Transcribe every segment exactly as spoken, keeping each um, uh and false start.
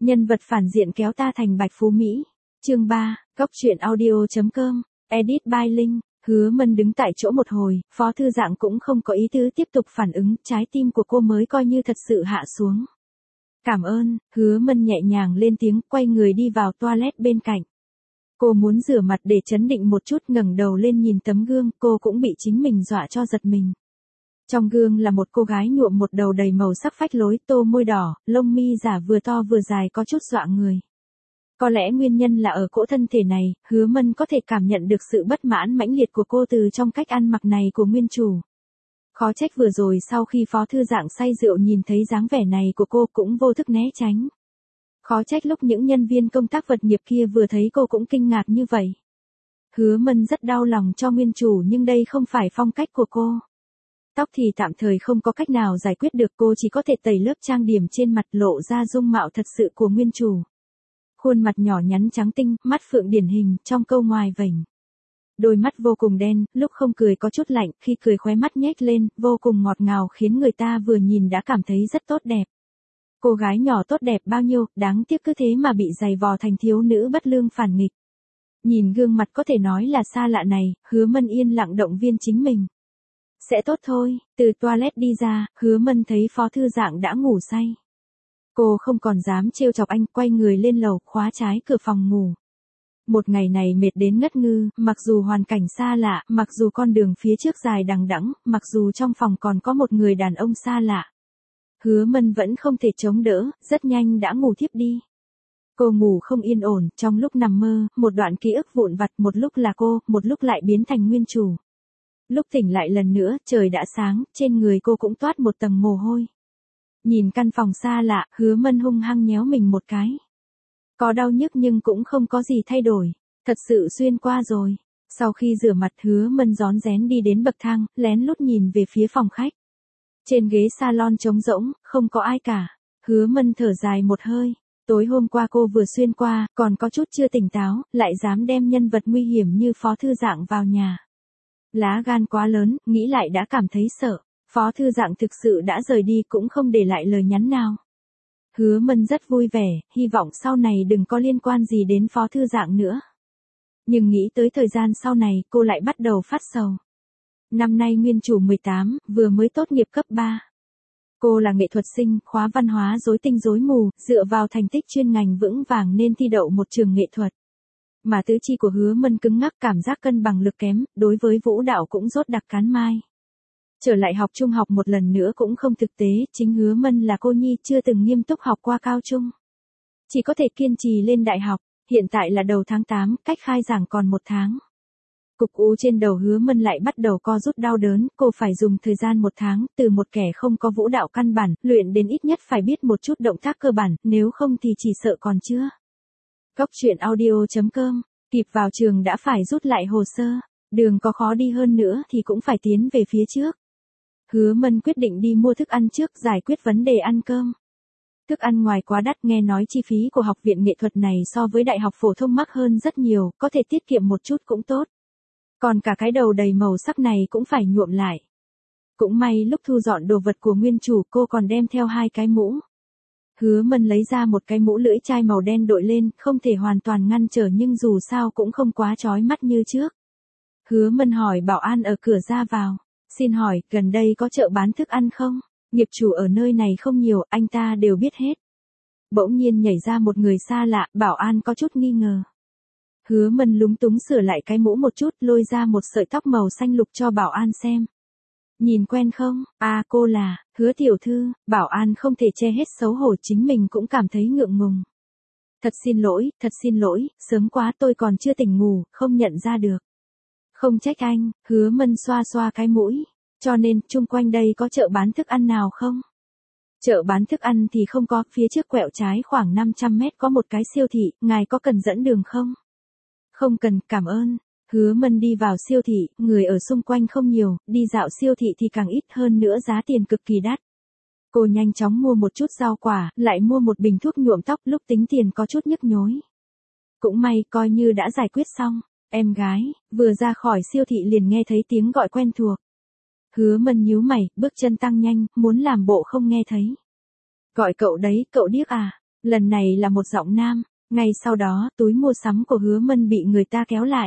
Nhân vật phản diện kéo ta thành Bạch Phú Mỹ. Chương ba, góc truyện audio.com, edit by Linh. Hứa Mân đứng tại chỗ một hồi, Phó Thư Dạng cũng không có ý tứ tiếp tục phản ứng, trái tim của cô mới coi như thật sự hạ xuống. Cảm ơn, Hứa Mân nhẹ nhàng lên tiếng, quay người đi vào toilet bên cạnh. Cô muốn rửa mặt để trấn định một chút, ngẩng đầu lên nhìn tấm gương, cô cũng bị chính mình dọa cho giật mình. Trong gương là một cô gái nhuộm một đầu đầy màu sắc phách lối, tô môi đỏ, lông mi giả vừa to vừa dài có chút dọa người. Có lẽ nguyên nhân là ở cỗ thân thể này, Hứa Mân có thể cảm nhận được sự bất mãn mãnh liệt của cô từ trong cách ăn mặc này của nguyên chủ. Khó trách vừa rồi sau khi Phó Thư Dạng say rượu nhìn thấy dáng vẻ này của cô cũng vô thức né tránh. Khó trách lúc những nhân viên công tác vật nghiệp kia vừa thấy cô cũng kinh ngạc như vậy. Hứa Mân rất đau lòng cho nguyên chủ nhưng đây không phải phong cách của cô. Tóc thì tạm thời không có cách nào giải quyết được, cô chỉ có thể tẩy lớp trang điểm trên mặt lộ ra dung mạo thật sự của nguyên chủ. Khuôn mặt nhỏ nhắn trắng tinh, mắt phượng điển hình, trong câu ngoài vểnh. Đôi mắt vô cùng đen, lúc không cười có chút lạnh, khi cười khóe mắt nhếch lên, vô cùng ngọt ngào khiến người ta vừa nhìn đã cảm thấy rất tốt đẹp. Cô gái nhỏ tốt đẹp bao nhiêu, đáng tiếc cứ thế mà bị giày vò thành thiếu nữ bất lương phản nghịch. Nhìn gương mặt có thể nói là xa lạ này, Hứa Mân yên lặng động viên chính mình. Sẽ tốt thôi, từ toilet đi ra, Hứa Mân thấy Phó Thư Dạng đã ngủ say. Cô không còn dám trêu chọc anh, quay người lên lầu, khóa trái cửa phòng ngủ. Một ngày này mệt đến ngất ngư, mặc dù hoàn cảnh xa lạ, mặc dù con đường phía trước dài đằng đẵng, mặc dù trong phòng còn có một người đàn ông xa lạ. Hứa Mân vẫn không thể chống đỡ, rất nhanh đã ngủ thiếp đi. Cô ngủ không yên ổn, trong lúc nằm mơ, một đoạn ký ức vụn vặt, một lúc là cô, một lúc lại biến thành nguyên chủ. Lúc tỉnh lại lần nữa, trời đã sáng, trên người cô cũng toát một tầng mồ hôi. Nhìn căn phòng xa lạ, Hứa Mân hung hăng nhéo mình một cái. Có đau nhức nhưng cũng không có gì thay đổi. Thật sự xuyên qua rồi. Sau khi rửa mặt, Hứa Mân rón rén đi đến bậc thang, lén lút nhìn về phía phòng khách. Trên ghế salon trống rỗng, không có ai cả. Hứa Mân thở dài một hơi. Tối hôm qua cô vừa xuyên qua, còn có chút chưa tỉnh táo, lại dám đem nhân vật nguy hiểm như Phó Thư Dạng vào nhà. Lá gan quá lớn, nghĩ lại đã cảm thấy sợ. Phó Thư Dạng thực sự đã rời đi cũng không để lại lời nhắn nào. Hứa Mân rất vui vẻ, hy vọng sau này đừng có liên quan gì đến Phó Thư Dạng nữa. Nhưng nghĩ tới thời gian sau này, cô lại bắt đầu phát sầu. Năm nay nguyên chủ mười tám, vừa mới tốt nghiệp cấp ba. Cô là nghệ thuật sinh, khóa văn hóa rối tinh rối mù, dựa vào thành tích chuyên ngành vững vàng nên thi đậu một trường nghệ thuật. Mà tứ chi của Hứa Mân cứng ngắc, cảm giác cân bằng lực kém, đối với vũ đạo cũng rốt đặc cán mai. Trở lại học trung học một lần nữa cũng không thực tế, chính Hứa Mân là cô nhi chưa từng nghiêm túc học qua cao trung. Chỉ có thể kiên trì lên đại học, hiện tại là đầu tháng tám, cách khai giảng còn một tháng. Cục u trên đầu Hứa Mân lại bắt đầu co rút đau đớn, cô phải dùng thời gian một tháng, từ một kẻ không có vũ đạo căn bản, luyện đến ít nhất phải biết một chút động tác cơ bản, nếu không thì chỉ sợ còn chưa. Góc truyện audio.com, kịp vào trường đã phải rút lại hồ sơ, đường có khó đi hơn nữa thì cũng phải tiến về phía trước. Hứa Mân quyết định đi mua thức ăn trước, giải quyết vấn đề ăn cơm. Thức ăn ngoài quá đắt, nghe nói chi phí của học viện nghệ thuật này so với đại học phổ thông mắc hơn rất nhiều, có thể tiết kiệm một chút cũng tốt. Còn cả cái đầu đầy màu sắc này cũng phải nhuộm lại. Cũng may lúc thu dọn đồ vật của nguyên chủ cô còn đem theo hai cái mũ. Hứa Mân lấy ra một cái mũ lưỡi chai màu đen đội lên, không thể hoàn toàn ngăn trở nhưng dù sao cũng không quá chói mắt như trước. Hứa Mân hỏi bảo an ở cửa ra vào. Xin hỏi, gần đây có chợ bán thức ăn không? Nghiệp chủ ở nơi này không nhiều, anh ta đều biết hết. Bỗng nhiên nhảy ra một người xa lạ, bảo an có chút nghi ngờ. Hứa Mân lúng túng sửa lại cái mũ một chút, lôi ra một sợi tóc màu xanh lục cho bảo an xem. Nhìn quen không? À, cô là, Hứa tiểu thư. Bảo an không thể che hết xấu hổ, chính mình cũng cảm thấy ngượng ngùng. Thật xin lỗi, thật xin lỗi, sớm quá tôi còn chưa tỉnh ngủ, không nhận ra được. Không trách anh, Hứa Mân xoa xoa cái mũi. Cho nên, chung quanh đây có chợ bán thức ăn nào không? Chợ bán thức ăn thì không có, phía trước quẹo trái khoảng năm trăm mét có một cái siêu thị, ngài có cần dẫn đường không? Không cần, cảm ơn. Hứa Mân đi vào siêu thị, người ở xung quanh không nhiều, đi dạo siêu thị thì càng ít, hơn nữa giá tiền cực kỳ đắt. Cô nhanh chóng mua một chút rau quả, lại mua một bình thuốc nhuộm tóc, lúc tính tiền có chút nhức nhối. Cũng may, coi như đã giải quyết xong. Em gái, vừa ra khỏi siêu thị liền nghe thấy tiếng gọi quen thuộc. Hứa Mân nhíu mày, bước chân tăng nhanh, muốn làm bộ không nghe thấy. Gọi cậu đấy, cậu điếc à? Lần này là một giọng nam, ngay sau đó túi mua sắm của Hứa Mân bị người ta kéo lại.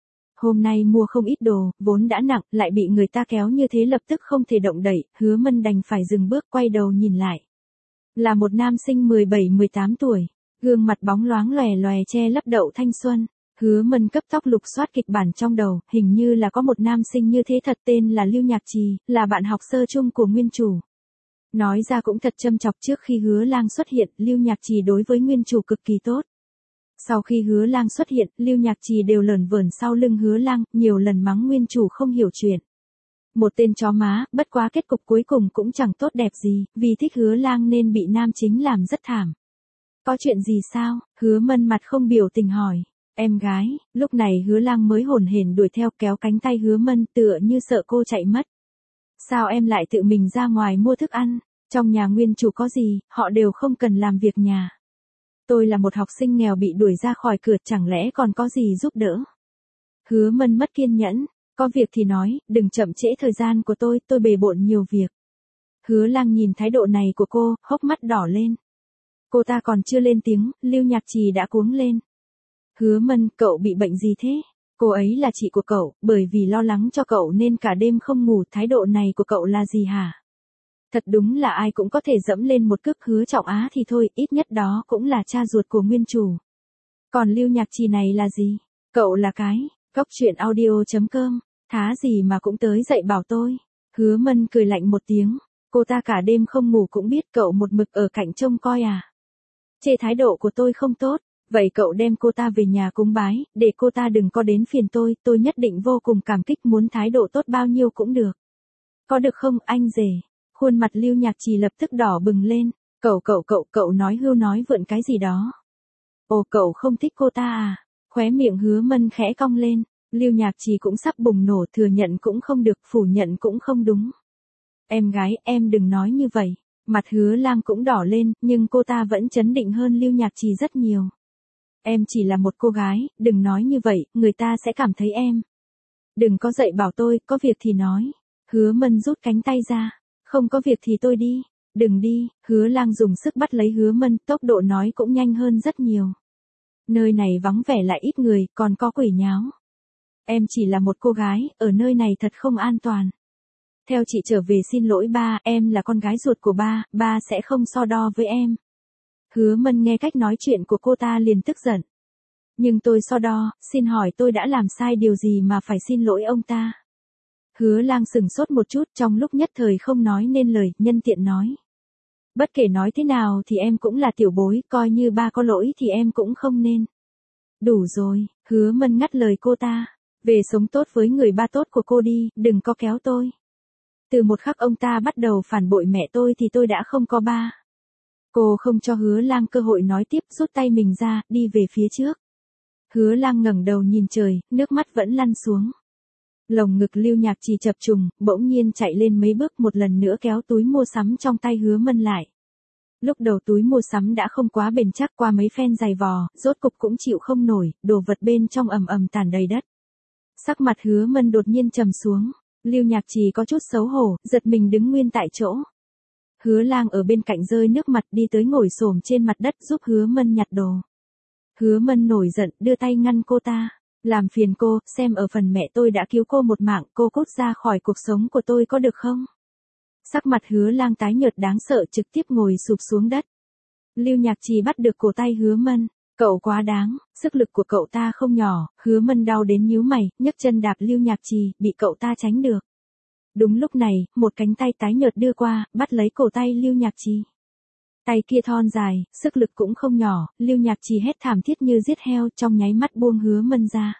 Hôm nay mua không ít đồ, vốn đã nặng, lại bị người ta kéo như thế lập tức không thể động đậy, Hứa Mân đành phải dừng bước quay đầu nhìn lại. Là một nam sinh mười bảy mười tám tuổi, gương mặt bóng loáng lòe lòe che lấp đậu thanh xuân. Hứa Mân cấp tốc lục soát kịch bản trong đầu, hình như là có một nam sinh như thế thật tên là Lưu Nhạc Trì, là bạn học sơ chung của nguyên chủ. Nói ra cũng thật châm chọc, trước khi Hứa Lang xuất hiện, Lưu Nhạc Trì đối với nguyên chủ cực kỳ tốt. Sau khi Hứa Lang xuất hiện, Lưu Nhạc Trì đều lởn vởn sau lưng Hứa Lang, nhiều lần mắng nguyên chủ không hiểu chuyện. Một tên chó má, bất quá kết cục cuối cùng cũng chẳng tốt đẹp gì, vì thích Hứa Lang nên bị nam chính làm rất thảm. Có chuyện gì sao? Hứa Mân mặt không biểu tình hỏi. Em gái, lúc này Hứa Lang mới hổn hển đuổi theo kéo cánh tay Hứa Mân tựa như sợ cô chạy mất. Sao em lại tự mình ra ngoài mua thức ăn? Trong nhà nguyên chủ có gì, họ đều không cần làm việc nhà. Tôi là một học sinh nghèo bị đuổi ra khỏi cửa, chẳng lẽ còn có gì giúp đỡ? Hứa Mân mất kiên nhẫn, có việc thì nói, đừng chậm trễ thời gian của tôi, tôi bề bộn nhiều việc. Hứa Lang nhìn thái độ này của cô, hốc mắt đỏ lên. Cô ta còn chưa lên tiếng, Lưu Nhạc Trì đã cuống lên. Hứa Mân, cậu bị bệnh gì thế? Cô ấy là chị của cậu, bởi vì lo lắng cho cậu nên cả đêm không ngủ, thái độ này của cậu là gì hả? Thật đúng là ai cũng có thể dẫm lên một cước Hứa Trọng Á thì thôi, ít nhất đó cũng là cha ruột của nguyên chủ. Còn Lưu Nhạc Trì này là gì? Cậu là cái, cóc truyện audio chấm com, thá gì mà cũng tới dậy bảo tôi. Hứa Mân cười lạnh một tiếng, cô ta cả đêm không ngủ cũng biết cậu một mực ở cạnh trông coi à? Chê thái độ của tôi không tốt, vậy cậu đem cô ta về nhà cúng bái, để cô ta đừng có đến phiền tôi, tôi nhất định vô cùng cảm kích, muốn thái độ tốt bao nhiêu cũng được. Có được không, anh rể? Khuôn mặt Lưu Nhạc Trì lập tức đỏ bừng lên, cậu cậu cậu cậu nói hưu nói vượn cái gì đó. Ồ, cậu không thích cô ta à? Khóe miệng Hứa Mân khẽ cong lên, Lưu Nhạc Trì cũng sắp bùng nổ, thừa nhận cũng không được, phủ nhận cũng không đúng. Em gái, em đừng nói như vậy. Mặt Hứa Lang cũng đỏ lên, nhưng cô ta vẫn trấn định hơn Lưu Nhạc Trì rất nhiều. Em chỉ là một cô gái, đừng nói như vậy, người ta sẽ cảm thấy em. Đừng có dậy bảo tôi, có việc thì nói. Hứa Mân rút cánh tay ra. Không có việc thì tôi đi. Đừng đi, Hứa Lang dùng sức bắt lấy Hứa Mân, tốc độ nói cũng nhanh hơn rất nhiều. Nơi này vắng vẻ lại ít người, còn có quỷ nháo. Em chỉ là một cô gái, ở nơi này thật không an toàn. Theo chị trở về xin lỗi ba, em là con gái ruột của ba, ba sẽ không so đo với em. Hứa Mân nghe cách nói chuyện của cô ta liền tức giận. Nhưng tôi so đo, xin hỏi tôi đã làm sai điều gì mà phải xin lỗi ông ta? Hứa Lang sừng sốt một chút, trong lúc nhất thời không nói nên lời, nhân tiện nói. Bất kể nói thế nào thì em cũng là tiểu bối, coi như ba có lỗi thì em cũng không nên. Đủ rồi, Hứa Mân ngắt lời cô ta. Về sống tốt với người ba tốt của cô đi, đừng có kéo tôi. Từ một khắc ông ta bắt đầu phản bội mẹ tôi thì tôi đã không có ba. Cô không cho Hứa Lang cơ hội nói tiếp, rút tay mình ra, đi về phía trước. Hứa Lang ngẩng đầu nhìn trời, nước mắt vẫn lăn xuống. Lồng ngực Lưu Nhạc Trì chập trùng, bỗng nhiên chạy lên mấy bước, một lần nữa kéo túi mua sắm trong tay Hứa Mân lại. Lúc đầu túi mua sắm đã không quá bền chắc, qua mấy phen giày vò, rốt cục cũng chịu không nổi, đồ vật bên trong ầm ầm tàn đầy đất. Sắc mặt Hứa Mân đột nhiên trầm xuống. Lưu Nhạc Trì có chút xấu hổ, giật mình đứng nguyên tại chỗ. Hứa Lang ở bên cạnh rơi nước mặt, đi tới ngồi xổm trên mặt đất giúp Hứa Mân nhặt đồ. Hứa Mân nổi giận, đưa tay ngăn cô ta. Làm phiền cô, xem ở phần mẹ tôi đã cứu cô một mạng, cô cút ra khỏi cuộc sống của tôi có được không? Sắc mặt Hứa Lang tái nhợt đáng sợ, trực tiếp ngồi sụp xuống đất. Lưu Nhạc Trì bắt được cổ tay Hứa Mân. Cậu quá đáng, sức lực của cậu ta không nhỏ. Hứa Mân đau đến nhíu mày, nhấc chân đạp Lưu Nhạc Trì, bị cậu ta tránh được. Đúng lúc này, một cánh tay tái nhợt đưa qua, bắt lấy cổ tay Lưu Nhạc Trì. Tay kia thon dài, sức lực cũng không nhỏ, Lưu Nhạc Trì hét thảm thiết như giết heo, trong nháy mắt buông Hứa Mân ra.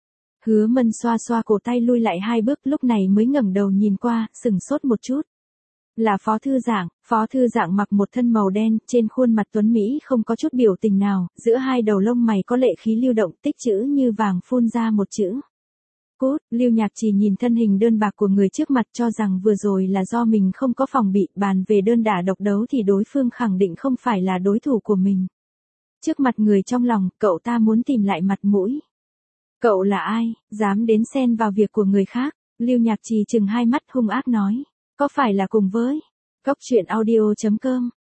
Hứa Mân xoa xoa cổ tay lui lại hai bước, lúc này mới ngẩng đầu nhìn qua, sừng sốt một chút. Là Phó Thư Dạng. Phó Thư Dạng mặc một thân màu đen, trên khuôn mặt tuấn Mỹ không có chút biểu tình nào, giữa hai đầu lông mày có lệ khí lưu động, tích chữ như vàng phun ra một chữ. Cút. Lưu Nhạc Trì nhìn thân hình đơn bạc của người trước mặt, cho rằng vừa rồi là do mình không có phòng bị, bàn về đơn đả độc đấu thì đối phương khẳng định không phải là đối thủ của mình. Trước mặt người trong lòng, cậu ta muốn tìm lại mặt mũi. Cậu là ai, dám đến xen vào việc của người khác? Lưu Nhạc Trì trừng hai mắt hung ác nói. Có phải là cùng với cóc truyện audio chấm com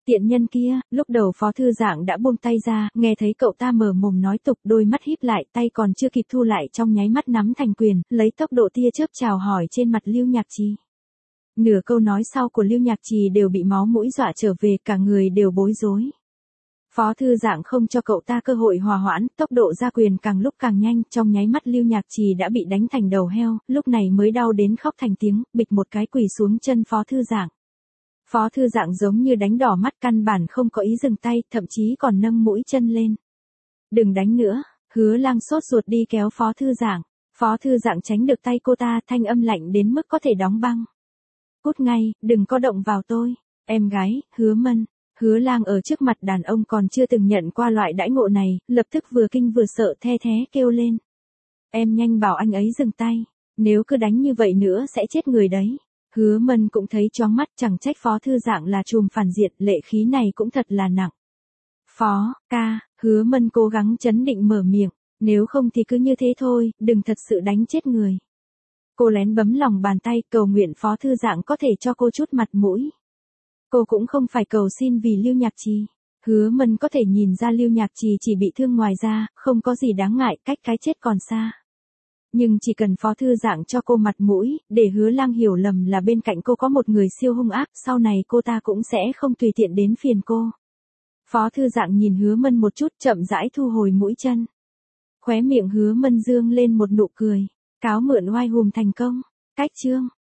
Tiện nhân kia, lúc đầu Phó Thư Dạng đã buông tay ra, nghe thấy cậu ta mở mồm nói tục, đôi mắt híp lại, tay còn chưa kịp thu lại trong nháy mắt nắm thành quyền, lấy tốc độ tia chớp chào hỏi trên mặt Lưu Nhạc Trì. Nửa câu nói sau của Lưu Nhạc Trì đều bị máu mũi dọa trở về, cả người đều bối rối. Phó Thư Dạng không cho cậu ta cơ hội hòa hoãn, tốc độ ra quyền càng lúc càng nhanh, trong nháy mắt Lưu Nhạc Trì đã bị đánh thành đầu heo, lúc này mới đau đến khóc thành tiếng, bịch một cái quỳ xuống chân Phó Thư Dạng. Phó Thư Dạng giống như đánh đỏ mắt, căn bản không có ý dừng tay, thậm chí còn nâng mũi chân lên. Đừng đánh nữa, Hứa Lang sốt ruột đi kéo Phó Thư Dạng. Phó Thư Dạng tránh được tay cô ta, thanh âm lạnh đến mức có thể đóng băng. Cút ngay, đừng có động vào tôi. Em gái, Hứa Mân. Hứa Lang ở trước mặt đàn ông còn chưa từng nhận qua loại đãi ngộ này, lập tức vừa kinh vừa sợ the thé kêu lên. Em nhanh bảo anh ấy dừng tay, nếu cứ đánh như vậy nữa sẽ chết người đấy. Hứa Mân cũng thấy choáng mắt, chẳng trách Phó Thư Dạng là trùm phản diện, lệ khí này cũng thật là nặng. Phó, ca, Hứa Mân cố gắng trấn định mở miệng, nếu không thì cứ như thế thôi, đừng thật sự đánh chết người. Cô lén bấm lòng bàn tay, cầu nguyện Phó Thư Dạng có thể cho cô chút mặt mũi. Cô cũng không phải cầu xin vì Lưu Nhạc Trì. Hứa Mân có thể nhìn ra Lưu Nhạc Trì chỉ bị thương ngoài ra, không có gì đáng ngại, cách cái chết còn xa. Nhưng chỉ cần Phó Thư Dạng cho cô mặt mũi, để Hứa Lang hiểu lầm là bên cạnh cô có một người siêu hung ác, sau này cô ta cũng sẽ không tùy tiện đến phiền cô. Phó Thư Dạng nhìn Hứa Mân một chút, chậm rãi thu hồi mũi chân. Khóe miệng Hứa Mân dương lên một nụ cười, cáo mượn oai hùm thành công. Cách chương